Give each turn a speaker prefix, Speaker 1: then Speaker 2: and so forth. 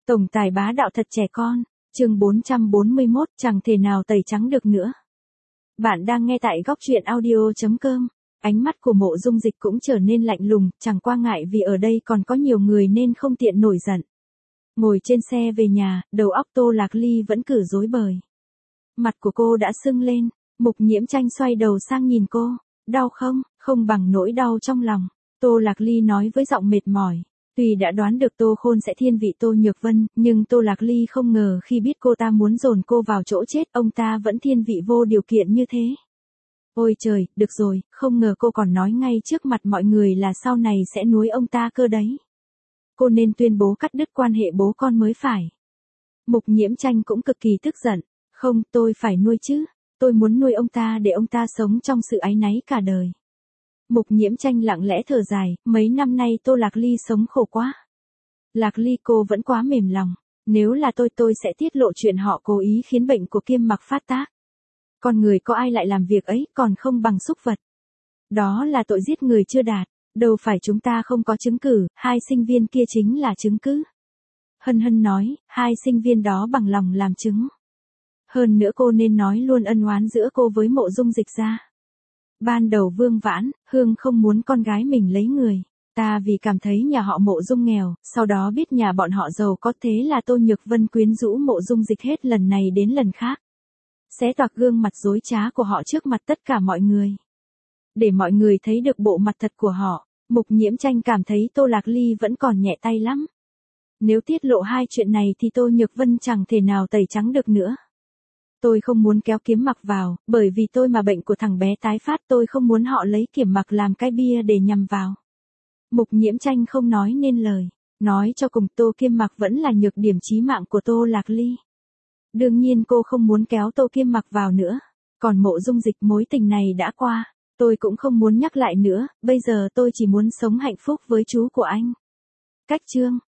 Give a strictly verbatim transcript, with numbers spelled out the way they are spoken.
Speaker 1: Tổng tài bá đạo thật trẻ con, chương bốn trăm bốn mươi mốt, chẳng thể nào tẩy trắng được nữa. Bạn đang nghe tại góc truyện audio chấm com. Ánh mắt của Mộ Dung Dịch cũng trở nên lạnh lùng, chẳng qua ngại vì ở đây còn có nhiều người nên không tiện nổi giận. Ngồi trên xe về nhà, đầu óc Tô Lạc Ly vẫn cứ rối bời. Mặt của cô đã sưng lên, Mục Nhiễm Tranh xoay đầu sang nhìn cô. Đau không? Không bằng nỗi đau trong lòng. Tô Lạc Ly nói với giọng mệt mỏi. Tuy đã đoán được Tô Khôn sẽ thiên vị Tô Nhược Vân, nhưng Tô Lạc Ly không ngờ khi biết cô ta muốn dồn cô vào chỗ chết, ông ta vẫn thiên vị vô điều kiện như thế. Ôi trời, được rồi, không ngờ cô còn nói ngay trước mặt mọi người là sau này sẽ nuôi ông ta cơ đấy. Cô nên tuyên bố cắt đứt quan hệ bố con mới phải. Mục Nhiễm Tranh cũng cực kỳ tức giận. Không, tôi phải nuôi chứ. Tôi muốn nuôi ông ta để ông ta sống trong sự áy náy cả đời. Mục Nhiễm Tranh lặng lẽ thở dài, mấy năm nay Tô Lạc Ly sống khổ quá. Lạc Ly, cô vẫn quá mềm lòng. Nếu là tôi tôi sẽ tiết lộ chuyện họ cố ý khiến bệnh của Kiêm Mặc phát tác. Con người có ai lại làm việc ấy, còn không bằng súc vật. Đó là tội giết người chưa đạt. Đâu phải chúng ta không có chứng cứ, hai sinh viên kia chính là chứng cứ. Hân Hân nói, hai sinh viên đó bằng lòng làm chứng. Hơn nữa cô nên nói luôn ân oán giữa cô với Mộ Dung Dịch ra. Ban đầu Vương Vãn, Hương không muốn con gái mình lấy người. Ta vì cảm thấy nhà họ Mộ Dung nghèo, sau đó biết nhà bọn họ giàu có, thế là Tô Nhược Vân quyến rũ Mộ Dung Dịch hết lần này đến lần khác. Xé toạc gương mặt dối trá của họ trước mặt tất cả mọi người. Để mọi người thấy được bộ mặt thật của họ, Mục Nhiễm Tranh cảm thấy Tô Lạc Ly vẫn còn nhẹ tay lắm. Nếu tiết lộ hai chuyện này thì Tô Nhược Vân chẳng thể nào tẩy trắng được nữa. Tôi không muốn kéo Kiếm Mặc vào, bởi vì tôi mà bệnh của thằng bé tái phát, tôi không muốn họ lấy Kiếm Mặc làm cái bia để nhằm vào. Mục Nhiễm Tranh không nói nên lời. Nói cho cùng, Tô Kiếm Mặc vẫn là nhược điểm chí mạng của Tô Lạc Ly. Đương nhiên cô không muốn kéo Tô Kiếm Mặc vào nữa. Còn Mộ Dung Dịch, mối tình này đã qua. Tôi cũng không muốn nhắc lại nữa, bây giờ tôi chỉ muốn sống hạnh phúc với chú của anh. Cách chương.